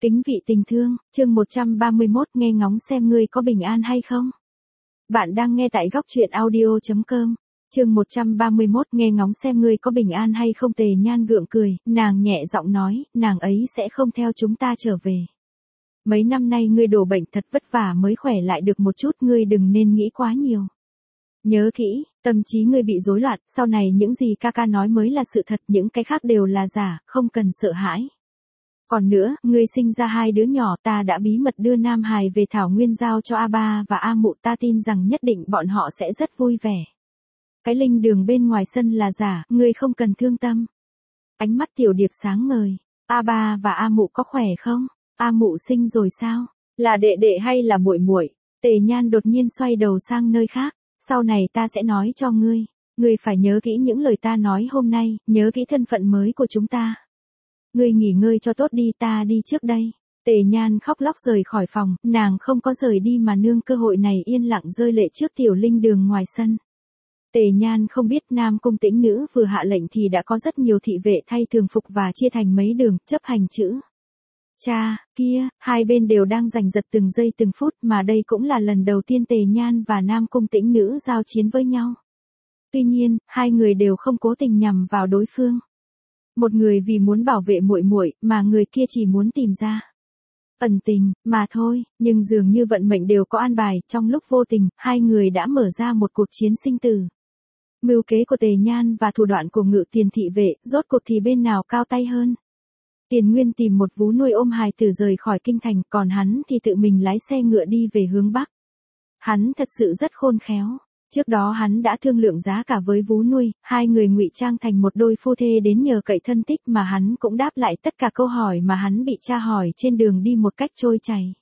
Kính vị tình thương, chương 131 nghe ngóng xem ngươi có bình an hay không. Bạn đang nghe tại góc truyện audio.com. Chương 131 nghe ngóng xem ngươi có bình an hay không. Tề Nhan gượng cười, nàng nhẹ giọng nói, nàng ấy sẽ không theo chúng ta trở về. Mấy năm nay ngươi đổ bệnh thật vất vả mới khỏe lại được một chút, ngươi đừng nên nghĩ quá nhiều. Nhớ kỹ, tâm trí ngươi bị rối loạn, sau này những gì ca nói mới là sự thật, những cái khác đều là giả, không cần sợ hãi. Còn nữa, ngươi sinh ra hai đứa nhỏ, ta đã bí mật đưa Nam Hải về Thảo Nguyên giao cho A Ba và A Mụ, ta tin rằng nhất định bọn họ sẽ rất vui vẻ. Cái linh đường bên ngoài sân là giả, ngươi không cần thương tâm. Ánh mắt Tiểu Điệp sáng ngời, A Ba và A Mụ có khỏe không? A Mụ sinh rồi sao? Là đệ đệ hay là muội muội? Tề Nhan đột nhiên xoay đầu sang nơi khác, sau này ta sẽ nói cho ngươi. Ngươi phải nhớ kỹ những lời ta nói hôm nay, nhớ kỹ thân phận mới của chúng ta. Ngươi nghỉ ngơi cho tốt đi, ta đi trước đây. Tề Nhan khóc lóc rời khỏi phòng, nàng không có rời đi mà nương cơ hội này yên lặng rơi lệ trước tiểu linh đường ngoài sân. Tề Nhan không biết Nam Cung Tĩnh Nữ vừa hạ lệnh thì đã có rất nhiều thị vệ thay thường phục và chia thành mấy đường, chấp hành chữ. Cha, kia, hai bên đều đang giành giật từng giây từng phút mà đây cũng là lần đầu tiên Tề Nhan và Nam Cung Tĩnh Nữ giao chiến với nhau. Tuy nhiên, hai người đều không cố tình nhằm vào đối phương. Một người vì muốn bảo vệ muội muội, mà người kia chỉ muốn tìm ra ẩn tình mà thôi, nhưng dường như vận mệnh đều có an bài, trong lúc vô tình, hai người đã mở ra một cuộc chiến sinh tử. Mưu kế của Tề Nhan và thủ đoạn của Ngự Tiền thị vệ, rốt cuộc thì bên nào cao tay hơn? Tiền Nguyên tìm một vú nuôi ôm hài tử rời khỏi kinh thành, còn hắn thì tự mình lái xe ngựa đi về hướng bắc. Hắn thật sự rất khôn khéo. Trước đó hắn đã thương lượng giá cả với vú nuôi, hai người ngụy trang thành một đôi phu thê đến nhờ cậy thân tích mà hắn cũng đáp lại tất cả câu hỏi mà hắn bị tra hỏi trên đường đi một cách trôi chảy.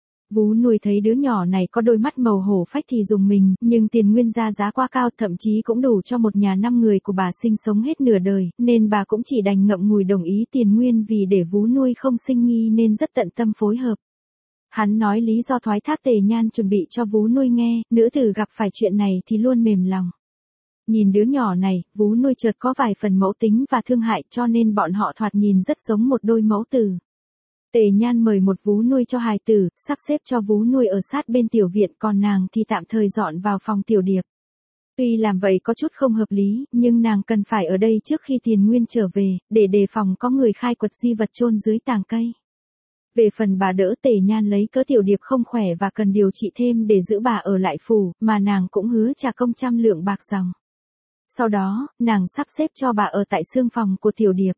Vú nuôi thấy đứa nhỏ này có đôi mắt màu hổ phách thì dùng mình, nhưng Tiền Nguyên ra giá quá cao, thậm chí cũng đủ cho một nhà 5 người của bà sinh sống hết nửa đời, nên bà cũng chỉ đành ngậm ngùi đồng ý Tiền Nguyên vì để vú nuôi không sinh nghi nên rất tận tâm phối hợp. Hắn nói lý do thoái thác Tề Nhan chuẩn bị cho vú nuôi nghe, nữ tử gặp phải chuyện này thì luôn mềm lòng. Nhìn đứa nhỏ này, vú nuôi chợt có vài phần mẫu tính và thương hại cho nên bọn họ thoạt nhìn rất giống một đôi mẫu tử. Tề Nhan mời một vú nuôi cho hài tử, sắp xếp cho vú nuôi ở sát bên tiểu viện, còn nàng thì tạm thời dọn vào phòng Tiểu Điệp. Tuy làm vậy có chút không hợp lý, nhưng nàng cần phải ở đây trước khi Tiền Nguyên trở về, để đề phòng có người khai quật di vật chôn dưới tàng cây. Về phần bà đỡ, Tề Nhan lấy cớ Tiểu Điệp không khỏe và cần điều trị thêm để giữ bà ở lại phủ, mà nàng cũng hứa trả công 100 lượng bạc dòng. Sau đó, nàng sắp xếp cho bà ở tại xương phòng của Tiểu Điệp.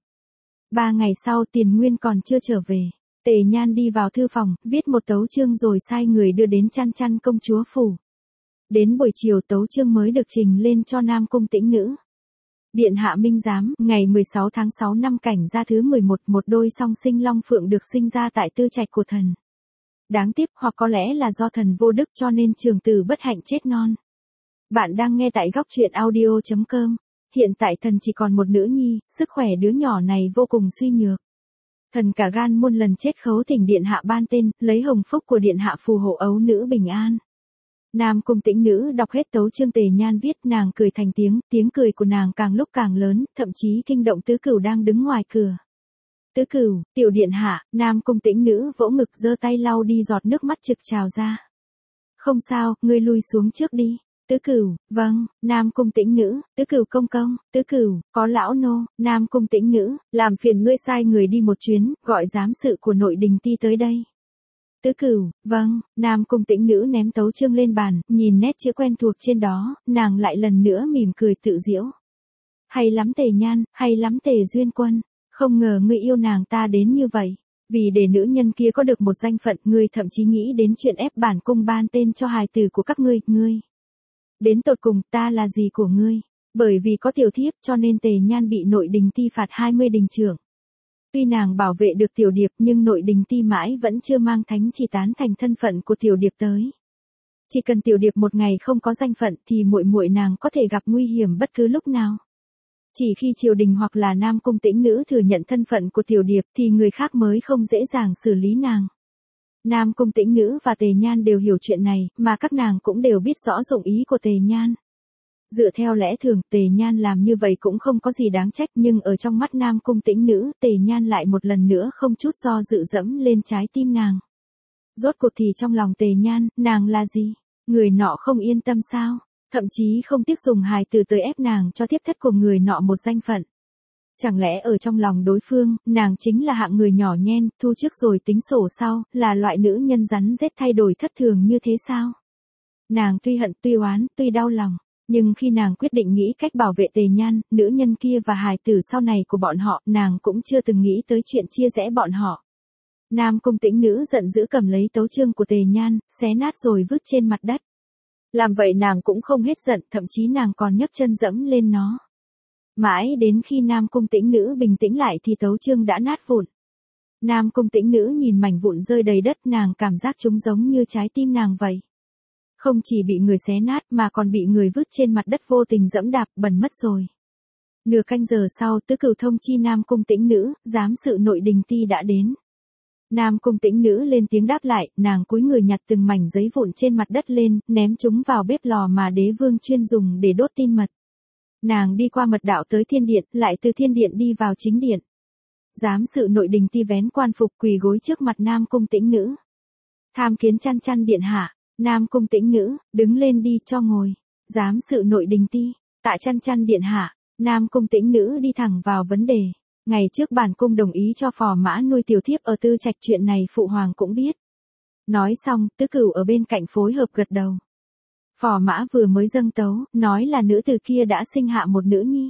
3 ngày sau Tiền Nguyên còn chưa trở về. Tề Nhan đi vào thư phòng, viết một tấu chương rồi sai người đưa đến Chăn Chăn công chúa phủ. Đến buổi chiều tấu chương mới được trình lên cho Nam Cung Tĩnh Nữ. Điện hạ minh giám, ngày 16 tháng 6 năm Cảnh Gia thứ 11, một đôi song sinh long phượng được sinh ra tại tư trạch của thần. Đáng tiếc, hoặc có lẽ là do thần vô đức cho nên trường tử bất hạnh chết non. Bạn đang nghe tại góc truyện audio.com. Hiện tại thần chỉ còn một nữ nhi, sức khỏe đứa nhỏ này vô cùng suy nhược. Thần cả gan muôn lần chết khấu thỉnh điện hạ ban tên, lấy hồng phúc của điện hạ phù hộ ấu nữ bình an. Nam Cung Tĩnh Nữ đọc hết tấu chương. Tề Nhan viết, nàng cười thành tiếng, tiếng cười của nàng càng lúc càng lớn, thậm chí kinh động Tứ Cửu đang đứng ngoài cửa. Tứ Cửu, tiểu điện hạ. Nam Cung Tĩnh Nữ vỗ ngực giơ tay lau đi giọt nước mắt trực trào ra. Không sao, ngươi lui xuống trước đi. Tứ Cửu, vâng. Nam Cung Tĩnh Nữ, Tứ Cửu công công. Tứ Cửu, có lão nô. Nam Cung Tĩnh Nữ, làm phiền ngươi sai người đi một chuyến, gọi giám sự của nội đình ti tới đây. Tứ Cửu, vâng. Nam Cung Tĩnh Nữ ném tấu chương lên bàn, nhìn nét chữ quen thuộc trên đó, nàng lại lần nữa mỉm cười tự giễu. Hay lắm Tề Nhan, hay lắm Tề Duyên Quân, không ngờ ngươi yêu nàng ta đến như vậy. Vì để nữ nhân kia có được một danh phận, ngươi thậm chí nghĩ đến chuyện ép bản cung ban tên cho hài tử của các ngươi. Đến tột cùng, ta là gì của ngươi? Bởi vì có tiểu thiếp cho nên Tề Nhan bị nội đình ti phạt 20 đình trưởng. Tuy nàng bảo vệ được Tiểu Điệp nhưng nội đình ti mãi vẫn chưa mang thánh chỉ tán thành thân phận của Tiểu Điệp tới. Chỉ cần Tiểu Điệp một ngày không có danh phận thì muội muội nàng có thể gặp nguy hiểm bất cứ lúc nào. Chỉ khi triều đình hoặc là Nam Cung Tĩnh Nữ thừa nhận thân phận của Tiểu Điệp thì người khác mới không dễ dàng xử lý nàng. Nam Cung Tĩnh Nữ và Tề Nhan đều hiểu chuyện này, mà các nàng cũng đều biết rõ dụng ý của Tề Nhan. Dựa theo lẽ thường, Tề Nhan làm như vậy cũng không có gì đáng trách, nhưng ở trong mắt Nam Cung Tĩnh Nữ, Tề Nhan lại một lần nữa không chút do dự dẫm lên trái tim nàng. Rốt cuộc thì trong lòng Tề Nhan, nàng là gì? Người nọ không yên tâm sao? Thậm chí không tiếc dùng hài từ tới ép nàng cho tiếp thất của người nọ một danh phận. Chẳng lẽ ở trong lòng đối phương, nàng chính là hạng người nhỏ nhen, thu trước rồi tính sổ sau, là loại nữ nhân rắn rết thay đổi thất thường như thế sao? Nàng tuy hận, tuy oán, tuy đau lòng, nhưng khi nàng quyết định nghĩ cách bảo vệ Tề Nhan, nữ nhân kia và hài tử sau này của bọn họ, nàng cũng chưa từng nghĩ tới chuyện chia rẽ bọn họ. Nam Cung Tĩnh Nữ giận dữ cầm lấy tấu chương của Tề Nhan, xé nát rồi vứt trên mặt đất. Làm vậy nàng cũng không hết giận, thậm chí nàng còn nhấc chân dẫm lên nó. Mãi đến khi Nam Cung Tĩnh Nữ bình tĩnh lại thì tấu chương đã nát vụn. Nam Cung Tĩnh Nữ nhìn mảnh vụn rơi đầy đất, nàng cảm giác chúng giống như trái tim nàng vậy. Không chỉ bị người xé nát mà còn bị người vứt trên mặt đất vô tình dẫm đạp, bẩn mất rồi. Nửa canh giờ sau, Tứ Cửu thông chi Nam Cung Tĩnh Nữ, giám sự nội đình ti đã đến. Nam Cung Tĩnh Nữ lên tiếng đáp lại, nàng cúi người nhặt từng mảnh giấy vụn trên mặt đất lên, ném chúng vào bếp lò mà đế vương chuyên dùng để đốt tin mật. Nàng đi qua mật đạo tới thiên điện, lại từ thiên điện đi vào chính điện. Giám sự nội đình ti vén quan phục quỳ gối trước mặt Nam Cung Tĩnh Nữ. Tham kiến Chăn Chăn điện hạ. Nam Cung Tĩnh Nữ, đứng lên đi, cho ngồi. Giám sự nội đình ti, tạ Chăn Chăn điện hạ. Nam Cung Tĩnh Nữ đi thẳng vào vấn đề. Ngày trước bản cung đồng ý cho phò mã nuôi tiểu thiếp ở Tư Trạch, chuyện này phụ hoàng cũng biết. Nói xong, Tứ Cửu ở bên cạnh phối hợp gật đầu. Phò mã vừa mới dâng tấu, nói là nữ tử kia đã sinh hạ một nữ nhi.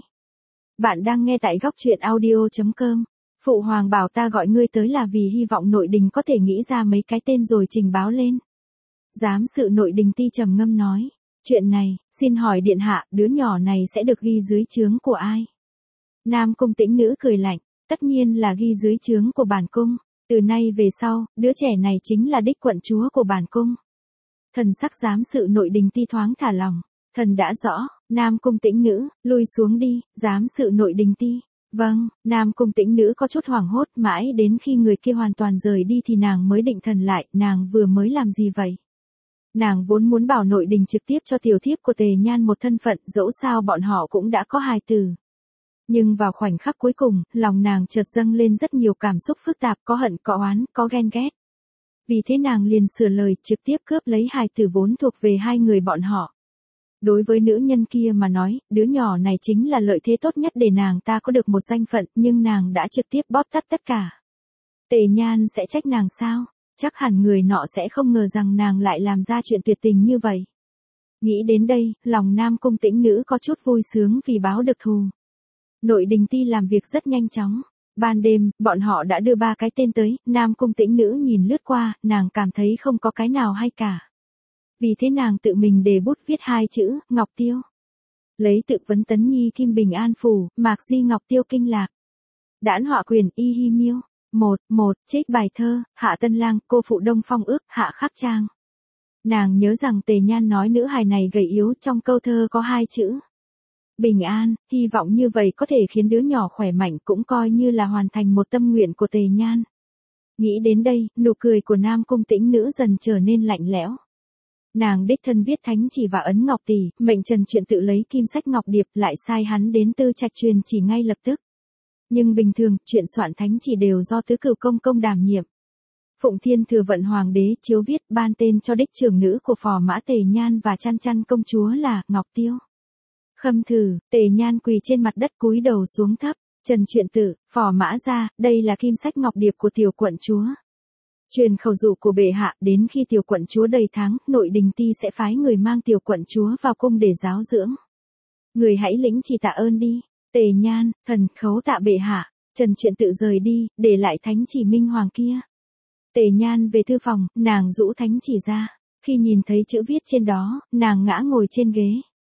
Bạn đang nghe tại góc truyện audio.com. Phụ hoàng bảo ta gọi ngươi tới là vì hy vọng nội đình có thể nghĩ ra mấy cái tên rồi trình báo lên. Giám sự nội đình ti trầm ngâm nói. Chuyện này, xin hỏi điện hạ, đứa nhỏ này sẽ được ghi dưới trướng của ai? Nam Cung Tĩnh Nữ cười lạnh, tất nhiên là ghi dưới trướng của bản cung. Từ nay về sau, đứa trẻ này chính là đích quận chúa của bản cung. Thần sắc giám sự nội đình ti thoáng thả lòng. Thần đã rõ. Nam Cung Tĩnh Nữ, lui xuống đi. Giám sự nội đình ti. Vâng. Nam Cung Tĩnh Nữ có chút hoảng hốt, mãi đến khi người kia hoàn toàn rời đi thì nàng mới định thần lại. Nàng vừa mới làm gì vậy? Nàng vốn muốn bảo nội đình trực tiếp cho tiểu thiếp của Tề Nhan một thân phận, dẫu sao bọn họ cũng đã có hài tử. Nhưng vào khoảnh khắc cuối cùng, lòng nàng chợt dâng lên rất nhiều cảm xúc phức tạp, có hận, có oán, có ghen ghét. Vì thế nàng liền sửa lời, trực tiếp cướp lấy hài tử vốn thuộc về hai người bọn họ. Đối với nữ nhân kia mà nói, đứa nhỏ này chính là lợi thế tốt nhất để nàng ta có được một danh phận, nhưng nàng đã trực tiếp bóp tắt tất cả. Tề Nhan sẽ trách nàng sao? Chắc hẳn người nọ sẽ không ngờ rằng nàng lại làm ra chuyện tuyệt tình như vậy. Nghĩ đến đây, lòng Nam Cung Tĩnh Nữ có chút vui sướng vì báo được thù. Nội đình ti làm việc rất nhanh chóng. Ban đêm, bọn họ đã đưa 3 cái tên tới, Nam Cung Tĩnh Nữ nhìn lướt qua, nàng cảm thấy không có cái nào hay cả. Vì thế nàng tự mình đề bút viết 2 chữ, Ngọc Tiêu. Lấy tự vấn Tấn Nhi Kim Bình An Phủ, Mạc Di Ngọc Tiêu kinh lạc. Đãn họa quyền Y Hi Miêu. 1. Trích bài thơ, Hạ Tân Lang, cô phụ Đông Phong ước, Hạ Khắc Trang. Nàng nhớ rằng Tề Nhan nói nữ hài này gầy yếu, trong câu thơ có 2 chữ. Bình an, hy vọng như vậy có thể khiến đứa nhỏ khỏe mạnh, cũng coi như là hoàn thành một tâm nguyện của Tề Nhan. Nghĩ đến đây, nụ cười của Nam Cung Tĩnh Nữ dần trở nên lạnh lẽo. Nàng đích thân viết thánh chỉ và ấn ngọc tỷ, mệnh Trần Chuyện tự lấy kim sách ngọc điệp, lại sai hắn đến Tư Trạch truyền chỉ ngay lập tức. Nhưng bình thường, chuyện soạn thánh chỉ đều do Tứ Cửu công công đảm nhiệm. Phụng Thiên Thừa Vận Hoàng đế chiếu viết ban tên cho đích trưởng nữ của phò mã Tề Nhan và Chăn Chăn công chúa là Ngọc Tiêu. Khâm thử, Tề Nhan quỳ trên mặt đất cúi đầu xuống thấp. Trần Chuyện tự, phò mã ra, đây là kim sách ngọc điệp của tiểu quận chúa. Truyền khẩu dụ của bệ hạ, đến khi tiểu quận chúa đầy tháng, nội đình ti sẽ phái người mang tiểu quận chúa vào cung để giáo dưỡng. Người hãy lĩnh chỉ tạ ơn đi. Tề Nhan, thần khấu tạ bệ hạ. Trần Chuyện tự rời đi, để lại thánh chỉ minh hoàng kia. Tề Nhan về thư phòng, nàng rũ thánh chỉ ra. Khi nhìn thấy chữ viết trên đó, nàng ngã ngồi trên ghế.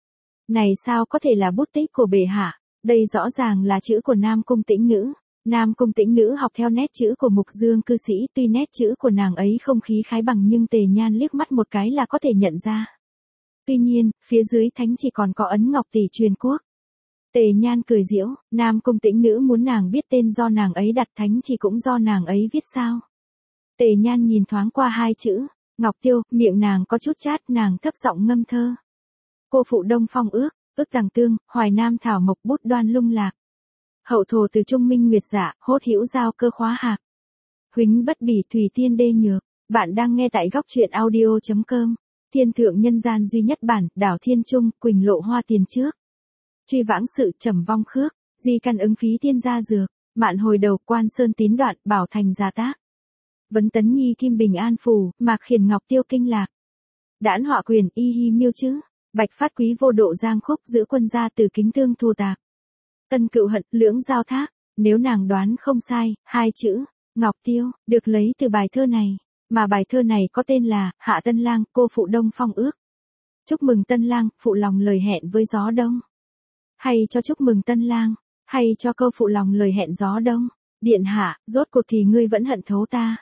Này sao có thể là bút tích của bệ hạ? Đây rõ ràng là chữ của Nam Cung Tĩnh Nữ. Nam Cung Tĩnh Nữ học theo nét chữ của Mục Dương cư sĩ, tuy nét chữ của nàng ấy không khí khái bằng nhưng Tề Nhan liếc mắt một cái là có thể nhận ra. Tuy nhiên, phía dưới thánh chỉ còn có ấn ngọc tỷ truyền quốc. Tề Nhan cười giễu, Nam Cung Tĩnh Nữ muốn nàng biết tên do nàng ấy đặt, thánh chỉ cũng do nàng ấy viết sao? Tề Nhan nhìn thoáng qua 2 chữ, Ngọc Tiêu, miệng nàng có chút chát, nàng thấp giọng ngâm thơ. Cô phụ Đông Phong ước, Ức tàng tương, Hoài Nam thảo mộc bút đoan lung lạc. Hậu thổ từ trung minh nguyệt dạ, hốt hữu giao cơ khóa hạc. Huính bất bỉ thủy tiên đê nhược. Bạn đang nghe tại góc truyện audio.com. Thiên thượng nhân gian duy nhất bản, đảo Thiên Trung, Quỳnh lộ hoa tiền trước. Truy vãng sự trầm vong khước, di căn ứng phí tiên gia dược, mạn hồi đầu quan sơn tín đoạn, bảo thành gia tác. Vấn tấn nhi kim bình an phù, mạc khiển ngọc tiêu kinh lạc. Đãn họa quyền y hi miêu chữ, bạch phát quý vô độ giang khúc giữ quân gia từ kính tương thù tạc. Ân cựu hận, lưỡng giao thác, nếu nàng đoán không sai, hai chữ, ngọc tiêu, được lấy từ bài thơ này. Mà bài thơ này có tên là, Hạ Tân Lang, cô phụ đông phong ước. Chúc mừng Tân Lang, phụ lòng lời hẹn với gió đông. Hay cho chúc mừng Tân Lang, hay cho câu phụ lòng lời hẹn gió đông. Điện hạ, rốt cuộc thì ngươi vẫn hận thấu ta.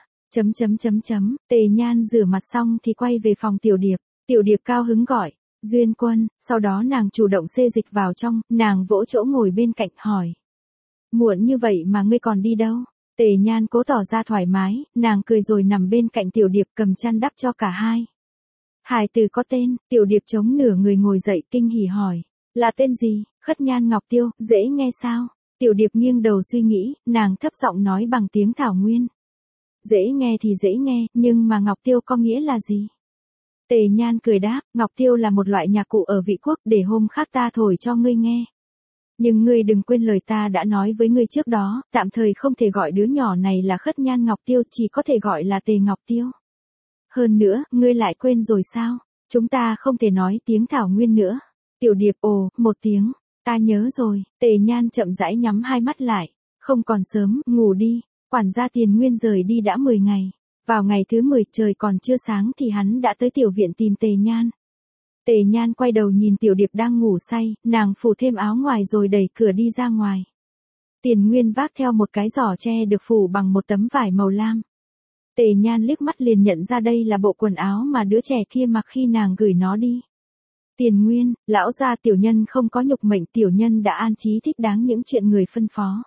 Tề Nhan rửa mặt xong thì quay về phòng Tiểu Điệp cao hứng gọi, Duyên Quân, sau đó nàng chủ động xê dịch vào trong, nàng vỗ chỗ ngồi bên cạnh hỏi. Muộn như vậy mà ngươi còn đi đâu? Tề Nhan cố tỏ ra thoải mái, nàng cười rồi nằm bên cạnh Tiểu Điệp cầm chăn đắp cho cả hai. Hài tử có tên, Tiểu Điệp chống nửa người ngồi dậy kinh hỉ hỏi. Là tên gì? Khất Nhan Ngọc Tiêu, dễ nghe sao? Tiểu Điệp nghiêng đầu suy nghĩ, nàng thấp giọng nói bằng tiếng Thảo Nguyên. Dễ nghe thì dễ nghe, nhưng mà Ngọc Tiêu có nghĩa là gì? Tề Nhan cười đáp, Ngọc Tiêu là một loại nhạc cụ ở Vị Quốc, để hôm khác ta thổi cho ngươi nghe. Nhưng ngươi đừng quên lời ta đã nói với ngươi trước đó, tạm thời không thể gọi đứa nhỏ này là Khất Nhan Ngọc Tiêu, chỉ có thể gọi là Tề Ngọc Tiêu. Hơn nữa, ngươi lại quên rồi sao? Chúng ta không thể nói tiếng Thảo Nguyên nữa. Tiểu Điệp ồ, một tiếng, ta nhớ rồi. Tề Nhan chậm rãi nhắm hai mắt lại, không còn sớm, ngủ đi. Quản gia Tiền Nguyên rời đi đã 10 ngày. Vào ngày thứ 10 trời còn chưa sáng thì hắn đã tới tiểu viện tìm Tề Nhan. Tề Nhan quay đầu nhìn Tiểu Điệp đang ngủ say, nàng phủ thêm áo ngoài rồi đẩy cửa đi ra ngoài. Tiền Nguyên vác theo một cái giỏ tre được phủ bằng một tấm vải màu lam. Tề Nhan liếc mắt liền nhận ra đây là bộ quần áo mà đứa trẻ kia mặc khi nàng gửi nó đi. Tiền Nguyên, lão gia tiểu nhân không có nhục mệnh, tiểu nhân đã an trí thích đáng những chuyện người phân phó.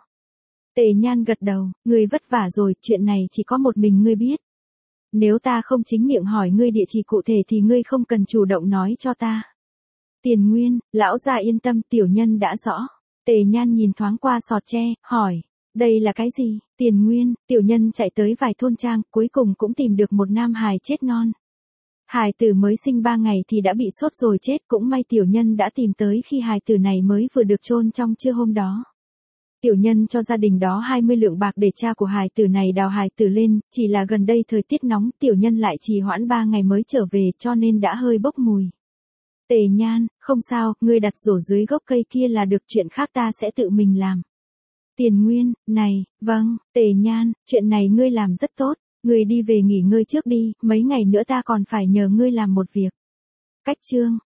Tề Nhan gật đầu, ngươi vất vả rồi, chuyện này chỉ có một mình ngươi biết. Nếu ta không chính miệng hỏi ngươi địa chỉ cụ thể thì ngươi không cần chủ động nói cho ta. Tiền Nguyên, lão gia yên tâm, tiểu nhân đã rõ. Tề Nhan nhìn thoáng qua sọt tre, hỏi, đây là cái gì? Tiền Nguyên, tiểu nhân chạy tới vài thôn trang, cuối cùng cũng tìm được một nam hài chết non. Hài tử mới sinh 3 ngày thì đã bị sốt rồi chết, cũng may tiểu nhân đã tìm tới khi hài tử này mới vừa được chôn trong trưa hôm đó. Tiểu nhân cho gia đình đó 20 lượng bạc để cha của hài tử này đào hài tử lên, chỉ là gần đây thời tiết nóng, tiểu nhân lại trì hoãn 3 ngày mới trở về cho nên đã hơi bốc mùi. Tề Nhan, không sao, ngươi đặt rổ dưới gốc cây kia là được, chuyện khác ta sẽ tự mình làm. Tiền Nguyên, này, vâng, Tề Nhan, chuyện này ngươi làm rất tốt, ngươi đi về nghỉ ngơi trước đi, mấy ngày nữa ta còn phải nhờ ngươi làm một việc. Cách chương.